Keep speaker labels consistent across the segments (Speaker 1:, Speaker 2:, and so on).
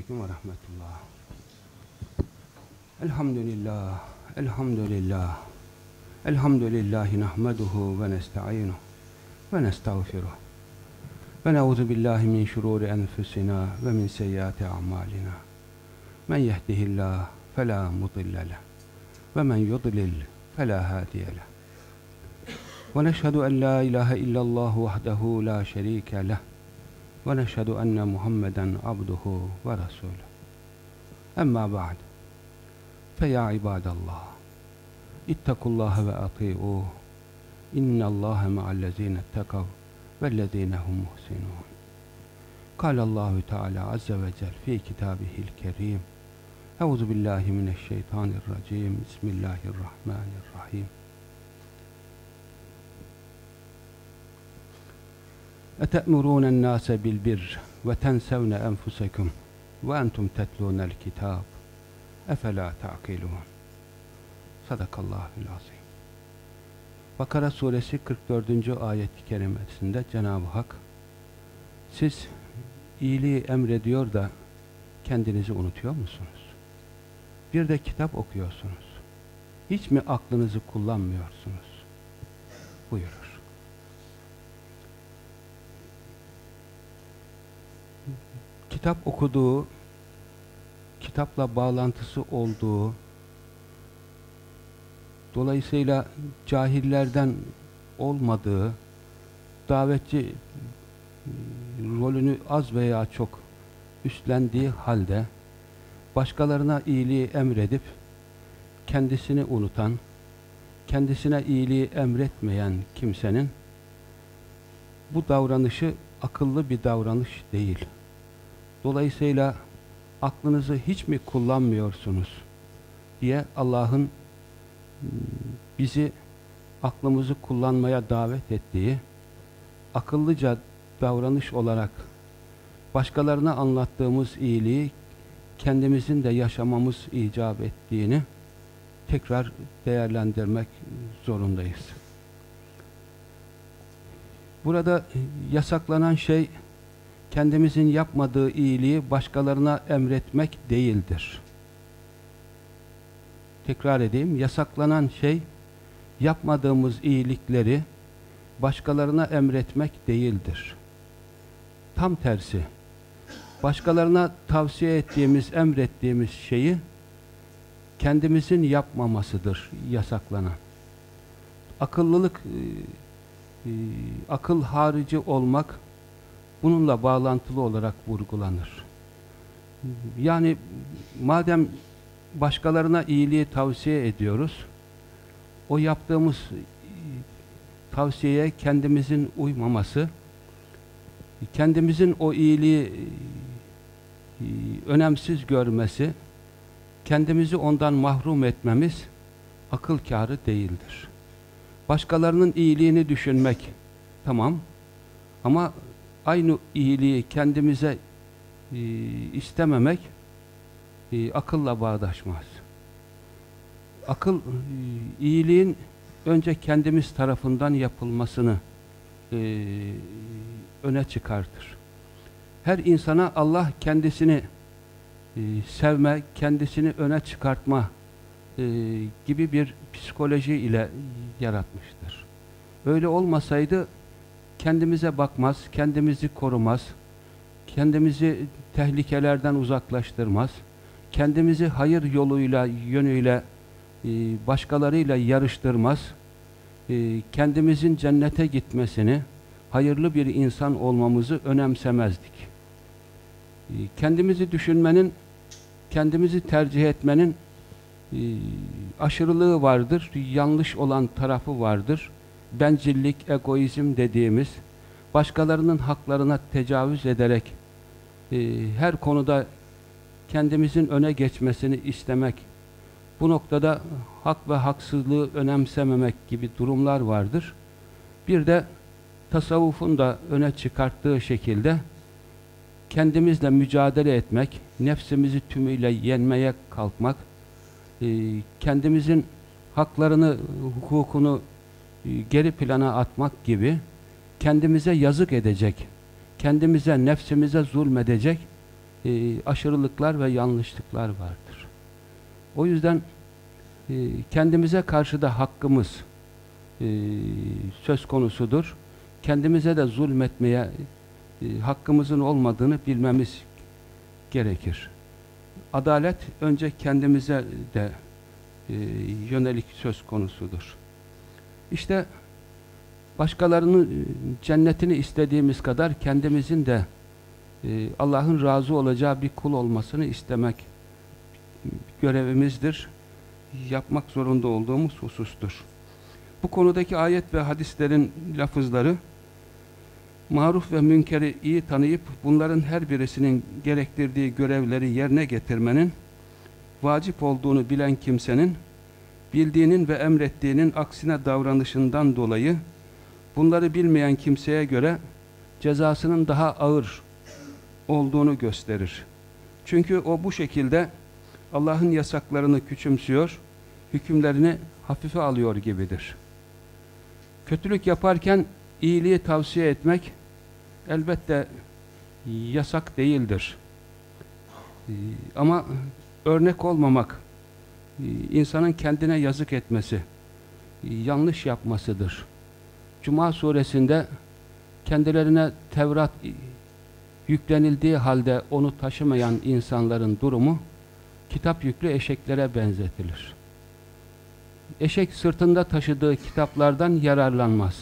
Speaker 1: Aleyküm ve rahmetullah. Elhamdülillah, elhamdülillah. Elhamdülillahi nahmeduhu ve nesta'inuhu ve nestağfiruh. Ve ne'udzu billahi min şururi enfusina ve min seyyiati a'malina. Men yehdihillah fela mudille leh ve men yudlil fela hadiye leh. Ve neşhedü en la ilahe illallah vahdehu la şerike leh ve neşhedü enne Muhammeden abduhu ve resuluh. Emma ba'd. Fe ya ibadallah, ittakullaha ve ati'uh. İnnallâhe ma'allezîne ettekav vellezîne hum muhsinûn. Kâlallahu Teala azze ve cel fî kitâbihil kerîm. Euzu billahi mineşşeytanirracîm. Bismillahirrahmanirrahim. Ete'murûnen nâse bil birr ve tensevne enfusekum ve entum tetlûnel kitâb. Efelâ ta'kilûn. Sadakallâhul azîm. Bakara suresi 44. ayet-i kerimesinde Cenab-ı Hak, siz iyiliği emrediyor da kendinizi unutuyor musunuz? Bir de kitap okuyorsunuz. Hiç mi aklınızı kullanmıyorsunuz? Buyurur. Kitap okuduğu, kitapla bağlantısı olduğu, dolayısıyla cahillerden olmadığı, davetçi rolünü az veya çok üstlendiği halde başkalarına iyiliği emredip kendisini unutan, kendisine iyiliği emretmeyen kimsenin bu davranışı akıllı bir davranış değil. Dolayısıyla aklınızı hiç mi kullanmıyorsunuz diye Allah'ın bizi aklımızı kullanmaya davet ettiği akıllıca davranış olarak başkalarına anlattığımız iyiliği kendimizin de yaşamamız icap ettiğini tekrar değerlendirmek zorundayız. Burada yasaklanan şey kendimizin yapmadığı iyiliği başkalarına emretmek değildir. Tekrar edeyim, yasaklanan şey yapmadığımız iyilikleri başkalarına emretmek değildir. Tam tersi, başkalarına tavsiye ettiğimiz, emrettiğimiz şeyi kendimizin yapmamasıdır yasaklanan. Akıllılık, akıl harici olmak bununla bağlantılı olarak vurgulanır. Yani madem başkalarına iyiliği tavsiye ediyoruz, o yaptığımız tavsiyeye kendimizin uymaması, kendimizin o iyiliği önemsiz görmesi, kendimizi ondan mahrum etmemiz akıl kârı değildir. Başkalarının iyiliğini düşünmek tamam, ama aynı iyiliği kendimize istememek akılla bağdaşmaz. Akıl iyiliğin önce kendimiz tarafından yapılmasını öne çıkartır. Her insana Allah kendisini sevme, kendisini öne çıkartma gibi bir psikoloji ile yaratmıştır. Öyle olmasaydı kendimize bakmaz, kendimizi korumaz, kendimizi tehlikelerden uzaklaştırmaz, kendimizi hayır yoluyla, yönüyle başkalarıyla yarıştırmaz, kendimizin cennete gitmesini, hayırlı bir insan olmamızı önemsemezdik. Kendimizi düşünmenin, kendimizi tercih etmenin aşırılığı vardır, yanlış olan tarafı vardır. Bencillik, egoizm dediğimiz, başkalarının haklarına tecavüz ederek her konuda kendimizin öne geçmesini istemek, bu noktada hak ve haksızlığı önemsememek gibi durumlar vardır. Bir de tasavvufun da öne çıkarttığı şekilde kendimizle mücadele etmek, nefsimizi tümüyle yenmeye kalkmak, kendimizin haklarını, hukukunu geri plana atmak gibi kendimize yazık edecek, kendimize, nefsimize zulmedecek aşırılıklar ve yanlışlıklar vardır. O yüzden kendimize karşı da hakkımız söz konusudur. Kendimize de zulmetmeye hakkımızın olmadığını bilmemiz gerekir. Adalet önce kendimize de yönelik söz konusudur. İşte başkalarının cennetini istediğimiz kadar kendimizin de Allah'ın razı olacağı bir kul olmasını istemek görevimizdir. Yapmak zorunda olduğumuz husustur. Bu konudaki ayet ve hadislerin lafızları, maruf ve münkeri iyi tanıyıp bunların her birisinin gerektirdiği görevleri yerine getirmenin vacip olduğunu bilen kimsenin bildiğinin ve emrettiğinin aksine davranışından dolayı bunları bilmeyen kimseye göre cezasının daha ağır olduğunu gösterir. Çünkü o bu şekilde Allah'ın yasaklarını küçümsüyor, hükümlerini hafife alıyor gibidir. Kötülük yaparken iyiliği tavsiye etmek elbette yasak değildir. Ama örnek olmamak, insanın kendine yazık etmesi, yanlış yapmasıdır. Cuma suresinde kendilerine Tevrat yüklenildiği halde onu taşımayan insanların durumu kitap yüklü eşeklere benzetilir. Eşek sırtında taşıdığı kitaplardan yararlanmaz.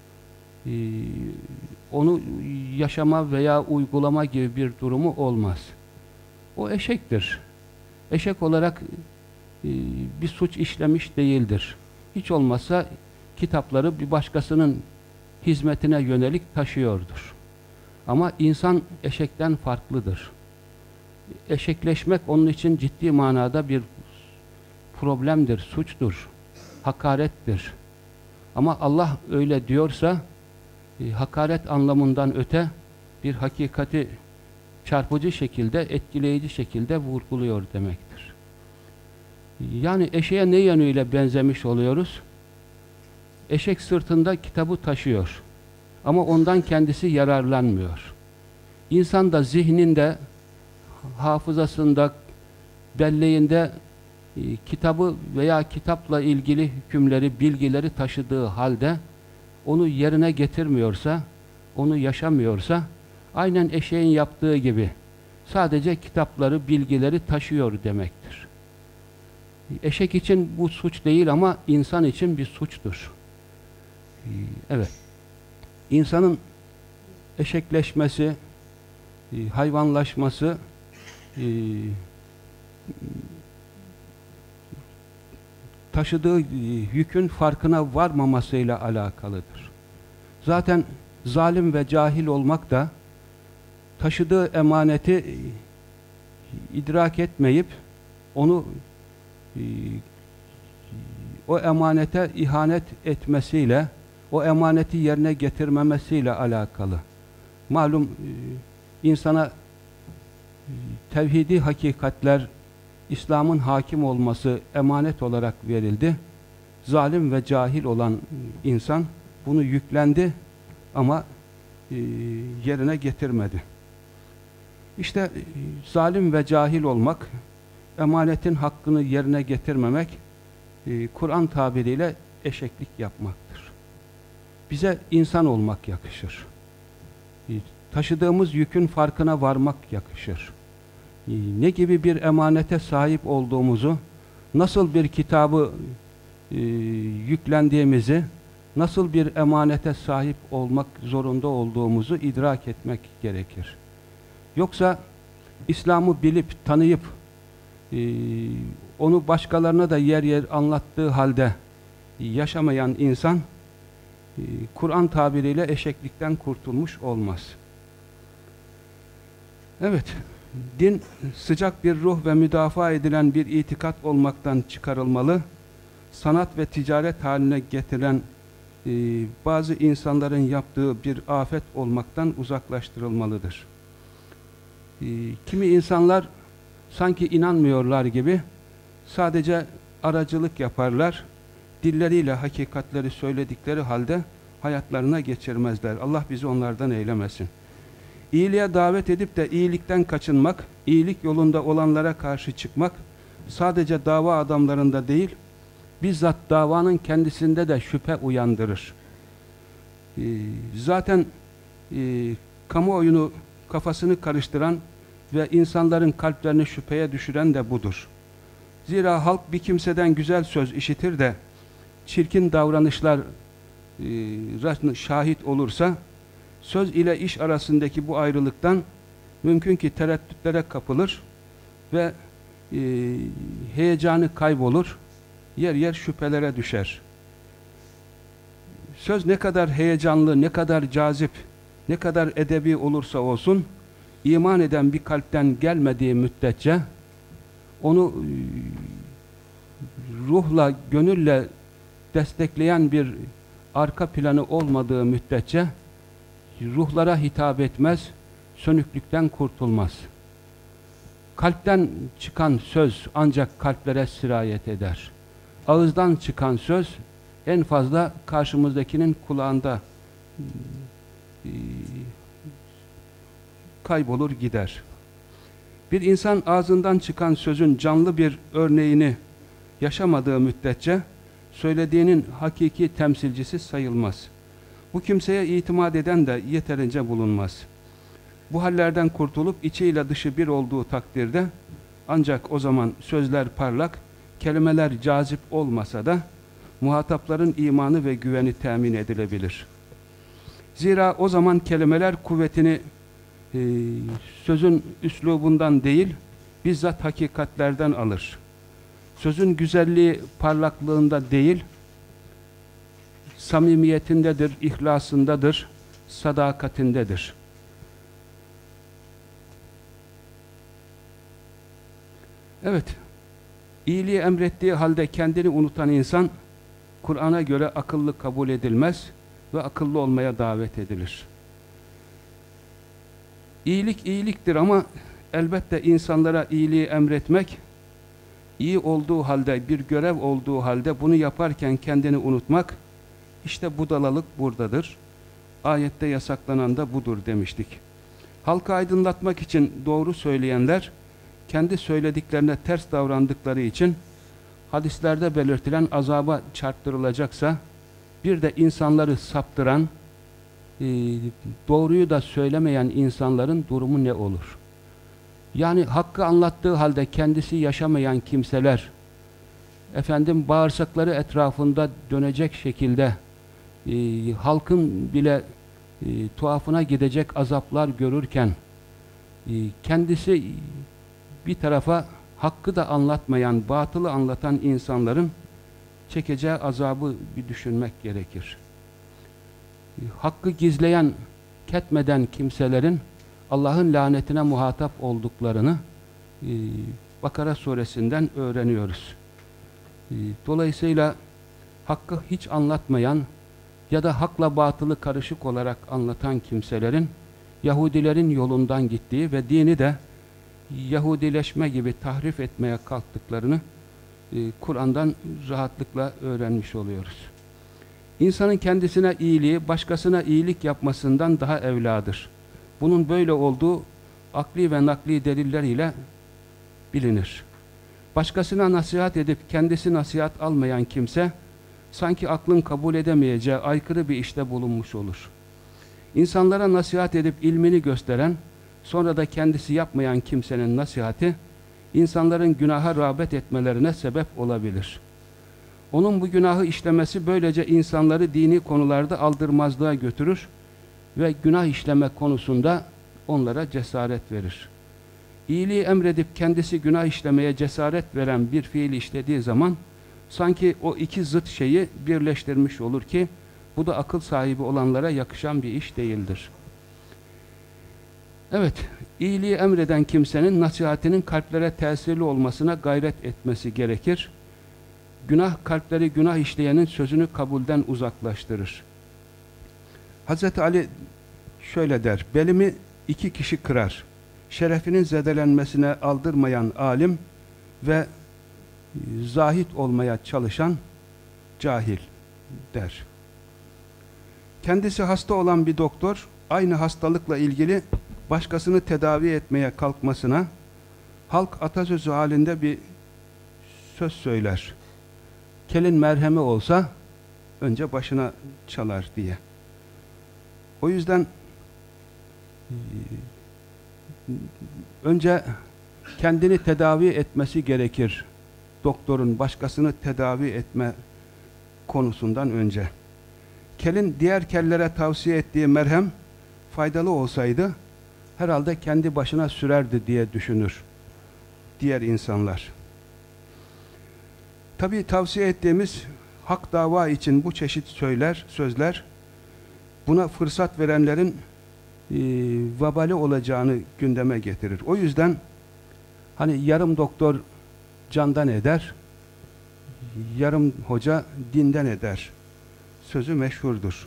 Speaker 1: Onu yaşama veya uygulama gibi bir durumu olmaz. O eşektir. Eşek olarak bir suç işlemiş değildir. Hiç olmazsa kitapları bir başkasının hizmetine yönelik taşıyordur. Ama insan eşekten farklıdır. Eşekleşmek onun için ciddi manada bir problemdir, suçtur, hakarettir. Ama Allah öyle diyorsa hakaret anlamından öte bir hakikati çarpıcı şekilde, etkileyici şekilde vurguluyor demektir. Yani eşeğe ne yönüyle benzemiş oluyoruz? Eşek sırtında kitabı taşıyor. Ama ondan kendisi yararlanmıyor. İnsan da zihninde, hafızasında, belleğinde kitabı veya kitapla ilgili hükümleri, bilgileri taşıdığı halde onu yerine getirmiyorsa, onu yaşamıyorsa, aynen eşeğin yaptığı gibi sadece kitapları, bilgileri taşıyor demektir. Eşek için bu suç değil ama insan için bir suçtur. Evet. İnsanın eşekleşmesi, hayvanlaşması taşıdığı yükün farkına varmamasıyla alakalıdır. Zaten zalim ve cahil olmak da taşıdığı emaneti idrak etmeyip onu o emanete ihanet etmesiyle, o emaneti yerine getirmemesiyle alakalı. Malum insana tevhidi hakikatler, İslam'ın hakim olması emanet olarak verildi. Zalim ve cahil olan insan bunu yüklendi ama yerine getirmedi. İşte zalim ve cahil olmak, emanetin hakkını yerine getirmemek, Kur'an tabiriyle eşeklik yapmaktır. Bize insan olmak yakışır. Taşıdığımız yükün farkına varmak yakışır. Ne gibi bir emanete sahip olduğumuzu, nasıl bir kitabı yüklendiğimizi, nasıl bir emanete sahip olmak zorunda olduğumuzu idrak etmek gerekir. Yoksa İslam'ı bilip, tanıyıp, onu başkalarına da yer yer anlattığı halde yaşamayan insan, Kur'an tabiriyle eşeklikten kurtulmuş olmaz. Evet, din sıcak bir ruh ve müdafaa edilen bir itikat olmaktan çıkarılmalı, sanat ve ticaret haline getiren bazı insanların yaptığı bir afet olmaktan uzaklaştırılmalıdır. Kimi insanlar sanki inanmıyorlar gibi sadece aracılık yaparlar, dilleriyle hakikatleri söyledikleri halde hayatlarına geçirmezler. Allah bizi onlardan eylemesin. İyiliğe davet edip de iyilikten kaçınmak, iyilik yolunda olanlara karşı çıkmak, sadece dava adamlarında değil, bizzat davanın kendisinde de şüphe uyandırır. Zaten kamuoyunu, kafasını karıştıran ve insanların kalplerini şüpheye düşüren de budur. Zira halk bir kimseden güzel söz işitir de çirkin davranışlar şahit olursa, söz ile iş arasındaki bu ayrılıktan mümkün ki tereddütlere kapılır ve heyecanı kaybolur, yer yer şüphelere düşer. Söz ne kadar heyecanlı, ne kadar cazip, ne kadar edebi olursa olsun, iman eden bir kalpten gelmediği müddetçe, onu ruhla, gönülle destekleyen bir arka planı olmadığı müddetçe, ruhlara hitap etmez, sönüklükten kurtulmaz. Kalpten çıkan söz ancak kalplere sirayet eder. Ağızdan çıkan söz en fazla karşımızdakinin kulağında kaybolur gider. Bir insan ağzından çıkan sözün canlı bir örneğini yaşamadığı müddetçe söylediğinin hakiki temsilcisi sayılmaz. Bu kimseye itimat eden de yeterince bulunmaz. Bu hallerden kurtulup içiyle dışı bir olduğu takdirde ancak o zaman sözler parlak, kelimeler cazip olmasa da muhatapların imanı ve güveni temin edilebilir. Zira o zaman kelimeler kuvvetini sözün üslubundan değil, bizzat hakikatlerden alır. Sözün güzelliği parlaklığında değil, samimiyetindedir, ihlasındadır, sadakatindedir. Evet, iyiliği emrettiği halde kendini unutan insan, Kur'an'a göre akıllı kabul edilmez ve akıllı olmaya davet edilir. İyilik iyiliktir ama elbette insanlara iyiliği emretmek, iyi olduğu halde, bir görev olduğu halde bunu yaparken kendini unutmak, işte budalalık buradadır. Ayette yasaklanan da budur demiştik. Halkı aydınlatmak için doğru söyleyenler, kendi söylediklerine ters davrandıkları için hadislerde belirtilen azaba çarptırılacaksa, bir de insanları saptıran, doğruyu da söylemeyen insanların durumu ne olur? Yani hakkı anlattığı halde kendisi yaşamayan kimseler, efendim bağırsakları etrafında dönecek şekilde halkın bile tuhafına gidecek azaplar görürken, kendisi bir tarafa hakkı da anlatmayan, batılı anlatan insanların çekeceği azabı bir düşünmek gerekir. Hakkı gizleyen, ketmeden kimselerin Allah'ın lanetine muhatap olduklarını Bakara suresinden öğreniyoruz. Dolayısıyla hakkı hiç anlatmayan ya da hakla batılı karışık olarak anlatan kimselerin Yahudilerin yolundan gittiği ve dini de Yahudileşme gibi tahrif etmeye kalktıklarını Kur'an'dan rahatlıkla öğrenmiş oluyoruz. İnsanın kendisine iyiliği, başkasına iyilik yapmasından daha evladır. Bunun böyle olduğu akli ve nakli deliller ile bilinir. Başkasına nasihat edip kendisi nasihat almayan kimse, sanki aklın kabul edemeyeceği aykırı bir işte bulunmuş olur. İnsanlara nasihat edip ilmini gösteren, sonra da kendisi yapmayan kimsenin nasihati, insanların günaha rağbet etmelerine sebep olabilir. Onun bu günahı işlemesi böylece insanları dini konularda aldırmazlığa götürür ve günah işleme konusunda onlara cesaret verir. İyiliği emredip kendisi günah işlemeye cesaret veren bir fiil işlediği zaman, sanki o iki zıt şeyi birleştirmiş olur ki, bu da akıl sahibi olanlara yakışan bir iş değildir. Evet, iyiliği emreden kimsenin nasihatinin kalplere tesirli olmasına gayret etmesi gerekir. Günah, kalpleri günah işleyenin sözünü kabulden uzaklaştırır. Hz. Ali şöyle der, belimi iki kişi kırar. Şerefinin zedelenmesine aldırmayan alim ve zahit olmaya çalışan cahil der. Kendisi hasta olan bir doktor, aynı hastalıkla ilgili başkasını tedavi etmeye kalkmasına halk atasözü halinde bir söz söyler. Kelin merhemi olsa önce başına çalar diye. O yüzden önce kendini tedavi etmesi gerekir. Doktorun başkasını tedavi etme konusundan önce. Kelin diğer kellere tavsiye ettiği merhem faydalı olsaydı herhalde kendi başına sürerdi diye düşünür diğer insanlar. Tabii tavsiye ettiğimiz hak dava için bu çeşit sözler buna fırsat verenlerin vebali olacağını gündeme getirir. O yüzden hani yarım doktor candan eder, yarım hoca dinden eder sözü meşhurdur.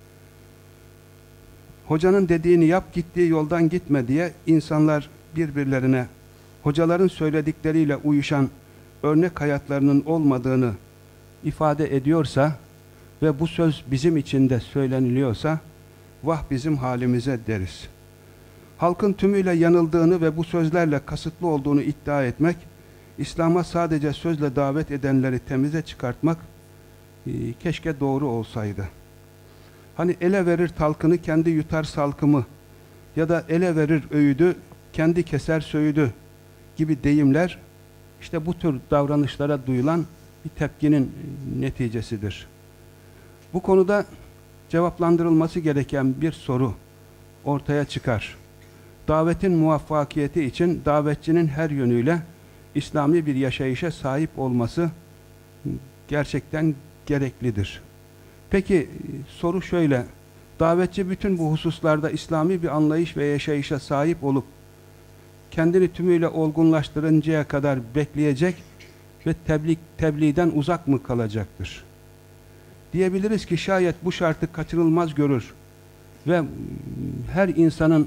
Speaker 1: Hocanın dediğini yap, gittiği yoldan gitme diye insanlar birbirlerine hocaların söyledikleriyle uyuşan örnek hayatlarının olmadığını ifade ediyorsa ve bu söz bizim için de söyleniliyorsa vah bizim halimize deriz. Halkın tümüyle yanıldığını ve bu sözlerle kasıtlı olduğunu iddia etmek, İslam'a sadece sözle davet edenleri temize çıkartmak keşke doğru olsaydı. Hani ele verir talkını kendi yutar salkımı ya da ele verir öğüdü kendi keser söğüdü gibi deyimler işte bu tür davranışlara duyulan bir tepkinin neticesidir. Bu konuda cevaplandırılması gereken bir soru ortaya çıkar. Davetin muvaffakiyeti için davetçinin her yönüyle İslami bir yaşayışa sahip olması gerçekten gereklidir. Peki soru şöyle, davetçi bütün bu hususlarda İslami bir anlayış ve yaşayışa sahip olup kendini tümüyle olgunlaştırıncaya kadar bekleyecek ve tebliğden uzak mı kalacaktır? Diyebiliriz ki şayet bu şartı kaçınılmaz görür ve her insanın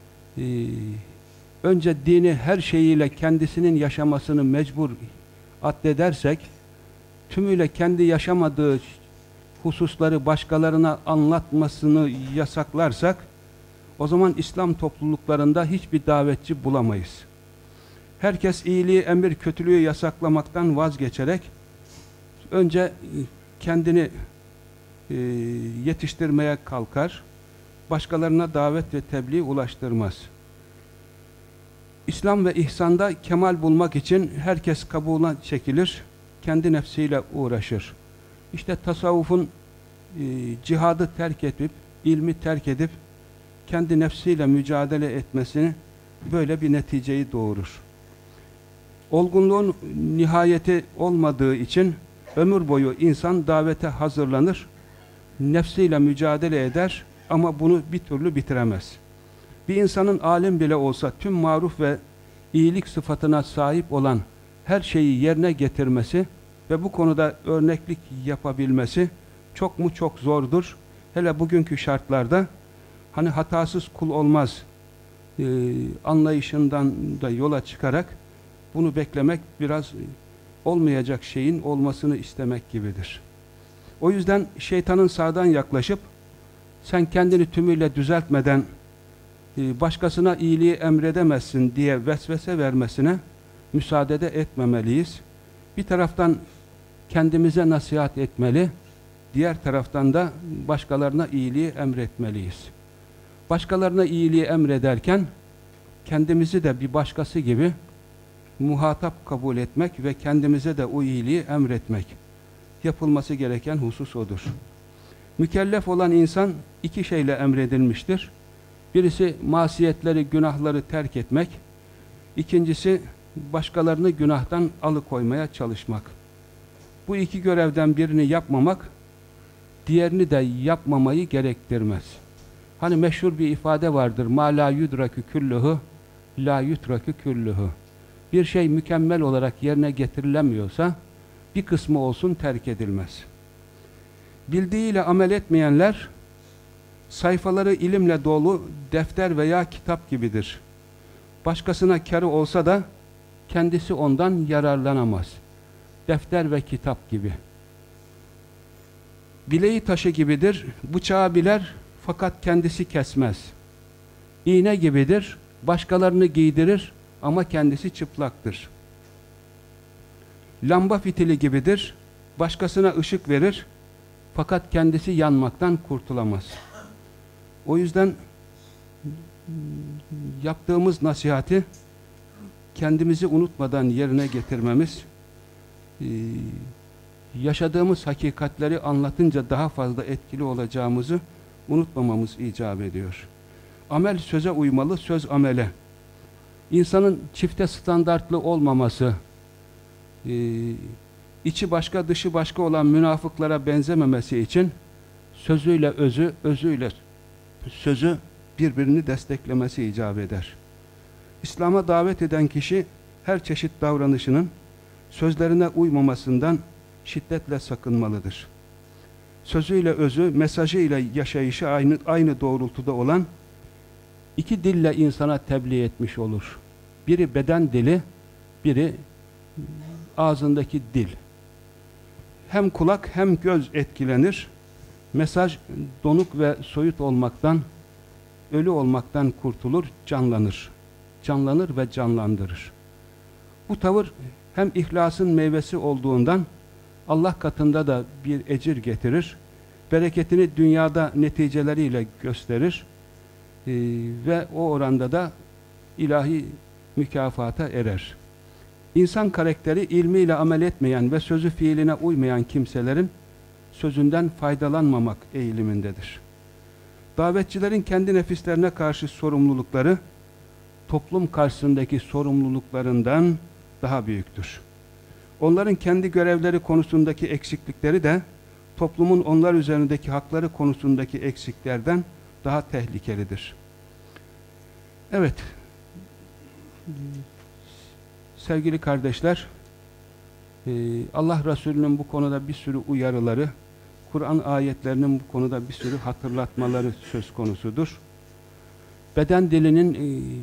Speaker 1: önce dini her şeyiyle kendisinin yaşamasını mecbur addedersek, tümüyle kendi yaşamadığı hususları başkalarına anlatmasını yasaklarsak, o zaman İslam topluluklarında hiçbir davetçi bulamayız. Herkes iyiliği emir, kötülüğü yasaklamaktan vazgeçerek önce kendini yetiştirmeye kalkar, başkalarına davet ve tebliğ ulaştırmaz. İslam ve ihsanda kemal bulmak için herkes kabuğuna çekilir, kendi nefsiyle uğraşır. İşte tasavvufun cihadı terk edip, ilmi terk edip, kendi nefsiyle mücadele etmesini böyle bir neticeyi doğurur. Olgunluğun nihayeti olmadığı için ömür boyu insan davete hazırlanır, nefsiyle mücadele eder ama bunu bir türlü bitiremez. Bir insanın alim bile olsa tüm maruf ve iyilik sıfatına sahip olan her şeyi yerine getirmesi ve bu konuda örneklik yapabilmesi çok mu çok zordur. Hele bugünkü şartlarda hani hatasız kul olmaz anlayışından da yola çıkarak bunu beklemek biraz olmayacak şeyin olmasını istemek gibidir. O yüzden şeytanın sağdan yaklaşıp sen kendini tümüyle düzeltmeden başkasına iyiliği emredemezsin diye vesvese vermesine müsaade de etmemeliyiz. Bir taraftan kendimize nasihat etmeli, diğer taraftan da başkalarına iyiliği emretmeliyiz. Başkalarına iyiliği emrederken kendimizi de bir başkası gibi muhatap kabul etmek ve kendimize de o iyiliği emretmek. Yapılması gereken husus odur. Mükellef olan insan iki şeyle emredilmiştir. Birisi masiyetleri, günahları terk etmek. İkincisi başkalarını günahtan alıkoymaya çalışmak. Bu iki görevden birini yapmamak, diğerini de yapmamayı gerektirmez. Hani meşhur bir ifade vardır. Ma la yudrakü küllühü, la yutrakü küllühü. Bir şey mükemmel olarak yerine getirilemiyorsa, bir kısmı olsun terk edilmez. Bildiğiyle amel etmeyenler, sayfaları ilimle dolu defter veya kitap gibidir. Başkasına kârı olsa da kendisi ondan yararlanamaz. Defter ve kitap gibi. Bileği taşı gibidir, bıçağı biler fakat kendisi kesmez. İğne gibidir, başkalarını giydirir ama kendisi çıplaktır. Lamba fitili gibidir, başkasına ışık verir fakat kendisi yanmaktan kurtulamaz. O yüzden yaptığımız nasihati kendimizi unutmadan yerine getirmemiz, yaşadığımız hakikatleri anlatınca daha fazla etkili olacağımızı unutmamamız icap ediyor. Amel söze uymalı, söz amele. İnsanın çifte standartlı olmaması, içi başka dışı başka olan münafıklara benzememesi için sözüyle özü, özüyle sözü birbirini desteklemesi icap eder. İslam'a davet eden kişi her çeşit davranışının sözlerine uymamasından şiddetle sakınmalıdır. Sözüyle özü, mesajıyla yaşayışı aynı doğrultuda olan iki dille insana tebliğ etmiş olur. Biri beden dili, biri ağzındaki dil. Hem kulak hem göz etkilenir. Mesaj donuk ve soyut olmaktan, ölü olmaktan kurtulur, canlanır. Canlanır ve canlandırır. Bu tavır hem ihlasın meyvesi olduğundan Allah katında da bir ecir getirir. Bereketini dünyada neticeleriyle gösterir. Ve o oranda da ilahi mükafata erer. İnsan karakteri ilmiyle amel etmeyen ve sözü fiiline uymayan kimselerin sözünden faydalanmamak eğilimindedir. Davetçilerin kendi nefislerine karşı sorumlulukları toplum karşısındaki sorumluluklarından daha büyüktür. Onların kendi görevleri konusundaki eksiklikleri de toplumun onlar üzerindeki hakları konusundaki eksiklerden daha tehlikelidir. Evet, sevgili kardeşler, Allah Resulü'nün bu konuda bir sürü uyarıları, Kur'an ayetlerinin bu konuda bir sürü hatırlatmaları söz konusudur. Beden dilinin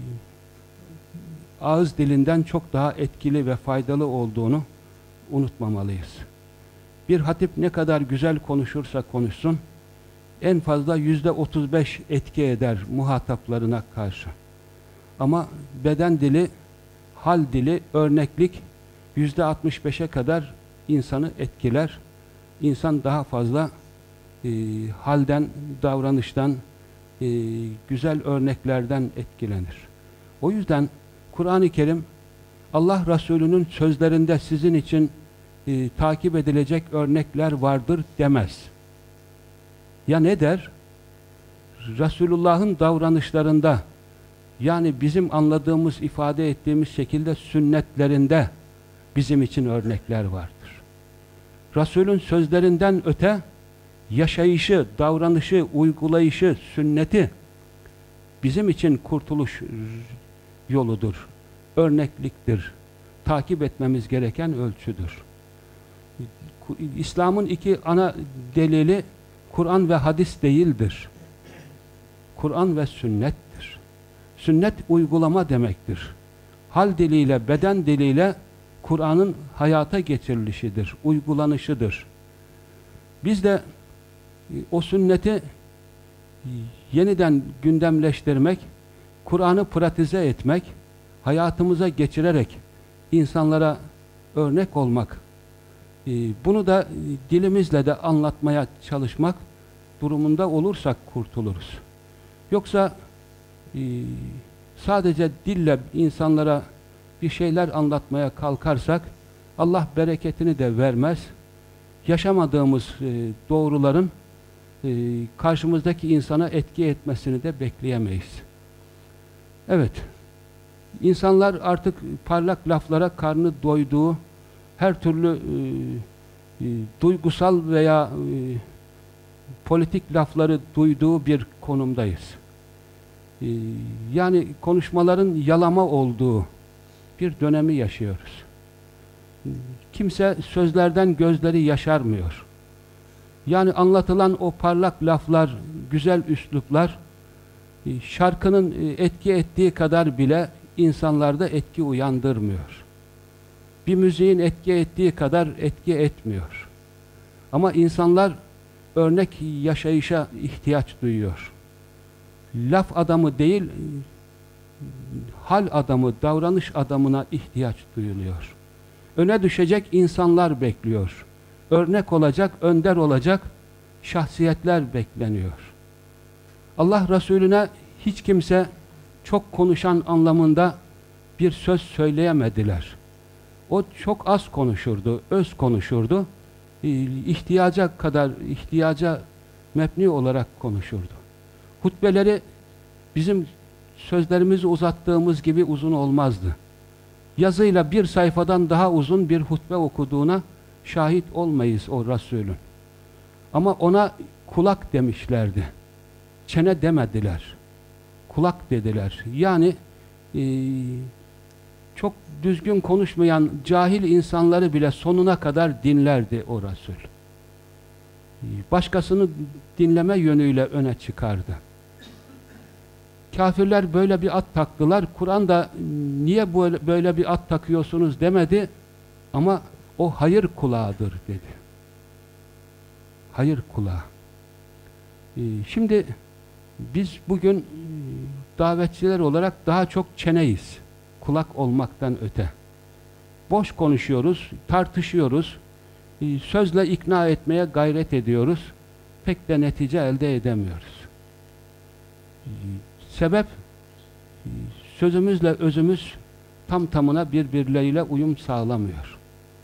Speaker 1: ağız dilinden çok daha etkili ve faydalı olduğunu unutmamalıyız. Bir hatip ne kadar güzel konuşursa konuşsun, en fazla %35 etki eder muhataplarına karşı. Ama beden dili, hal dili, örneklik %65'e kadar insanı etkiler. İnsan daha fazla halden, davranıştan, güzel örneklerden etkilenir. O yüzden Kur'an-ı Kerim Allah Resulü'nün sözlerinde sizin için takip edilecek örnekler vardır demez. Ya ne der? Resulullah'ın davranışlarında, yani bizim anladığımız, ifade ettiğimiz şekilde sünnetlerinde bizim için örnekler vardır. Resulün sözlerinden öte yaşayışı, davranışı, uygulayışı, sünneti bizim için kurtuluş yoludur, örnekliktir, takip etmemiz gereken ölçüdür. İslam'ın iki ana delili Kur'an ve hadis değildir. Kur'an ve sünnettir. Sünnet uygulama demektir. Hal diliyle, beden diliyle Kur'an'ın hayata geçirilişidir, uygulanışıdır. Biz de o sünneti yeniden gündemleştirmek, Kur'an'ı pratize etmek, hayatımıza geçirerek insanlara örnek olmak, bunu da dilimizle de anlatmaya çalışmak durumunda olursak kurtuluruz. Yoksa sadece dille insanlara bir şeyler anlatmaya kalkarsak Allah bereketini de vermez. Yaşamadığımız doğruların karşımızdaki insana etki etmesini de bekleyemeyiz. Evet, insanlar artık parlak laflara karnı doyduğu, her türlü duygusal veya politik lafları duyduğu bir konumdayız. Yani konuşmaların yalama olduğu bir dönemi yaşıyoruz. Kimse sözlerden gözleri yaşarmıyor. Yani anlatılan o parlak laflar, güzel üsluplar, şarkının etki ettiği kadar bile insanlarda etki uyandırmıyor. Bir müziğin etki ettiği kadar etki etmiyor. Ama insanlar örnek yaşayışa ihtiyaç duyuyor. laf adamı değil, hal adamı, davranış adamına ihtiyaç duyuluyor. Öne düşecek insanlar bekliyor. Örnek olacak, önder olacak şahsiyetler bekleniyor. Allah Resulüne hiç kimse çok konuşan anlamında bir söz söyleyemediler. O çok az konuşurdu, öz konuşurdu. İhtiyaca kadar, ihtiyaca mebni olarak konuşurdu. Hutbeleri bizim sözlerimizi uzattığımız gibi uzun olmazdı. Yazıyla bir sayfadan daha uzun bir hutbe okuduğuna şahit olmayız o Resulün. Ama ona kulak demişlerdi. Çene demediler. Kulak dediler. Yani çok düzgün konuşmayan cahil insanları bile sonuna kadar dinlerdi o Resul. Başkasını dinleme yönüyle öne çıkardı. Kafirler böyle bir at taktılar. Kur'an da niye böyle bir at takıyorsunuz demedi. Ama o hayır kulağıdır dedi. Hayır kulağı. Şimdi biz bugün davetçiler olarak daha çok çeneyiz. Kulak olmaktan öte. Boş konuşuyoruz, tartışıyoruz. Sözle ikna etmeye gayret ediyoruz. Pek de netice elde edemiyoruz. Sebep, sözümüzle özümüz tam tamına birbirleriyle uyum sağlamıyor.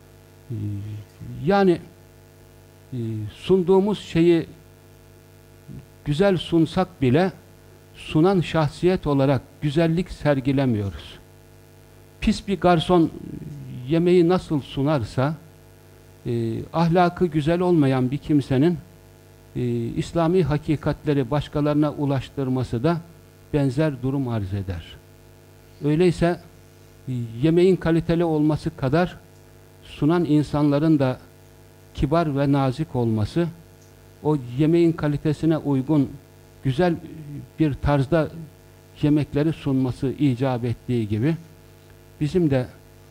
Speaker 1: Yani sunduğumuz şeyi güzel sunsak bile sunan şahsiyet olarak güzellik sergilemiyoruz. Pis bir garson yemeği nasıl sunarsa ahlakı güzel olmayan bir kimsenin İslami hakikatleri başkalarına ulaştırması da benzer durum arz eder. Öyleyse yemeğin kaliteli olması kadar sunan insanların da kibar ve nazik olması, o yemeğin kalitesine uygun güzel bir tarzda yemekleri sunması icap ettiği gibi bizim de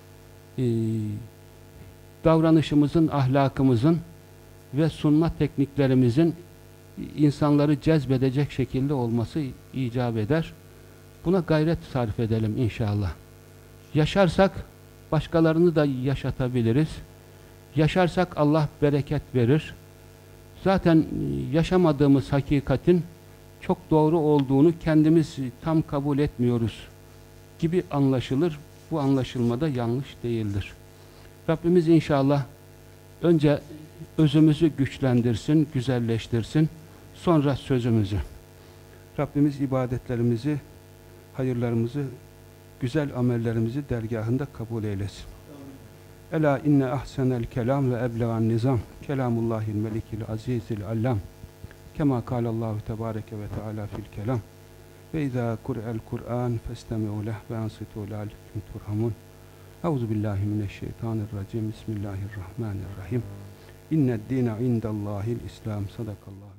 Speaker 1: davranışımızın, ahlakımızın ve sunma tekniklerimizin insanları cezbedecek şekilde olması icap eder. Buna gayret sarf edelim inşallah. Yaşarsak başkalarını da yaşatabiliriz. Yaşarsak Allah bereket verir. Zaten yaşamadığımız hakikatin çok doğru olduğunu kendimiz tam kabul etmiyoruz gibi anlaşılır. Bu anlaşılmada yanlış değildir. Rabbimiz inşallah önce özümüzü güçlendirsin, güzelleştirsin, sonra sözümüzü. Rabbimiz ibadetlerimizi, hayırlarımızı, güzel amellerimizi dergahında kabul eylesin. Ela inne ahsenel kelam ve eblegan nizam kelamullahil melikil azizil allam kema kâlallahu tebâreke ve teâlâ fil kelam ve izâ kur'el Kur'an festemi'u leh ve ansitû lâlikum turhamun. Euzubillahimineşşeytanirracim. Bismillahirrahmanirrahim. İnned dîne indallâhil islam. Sadakallahu.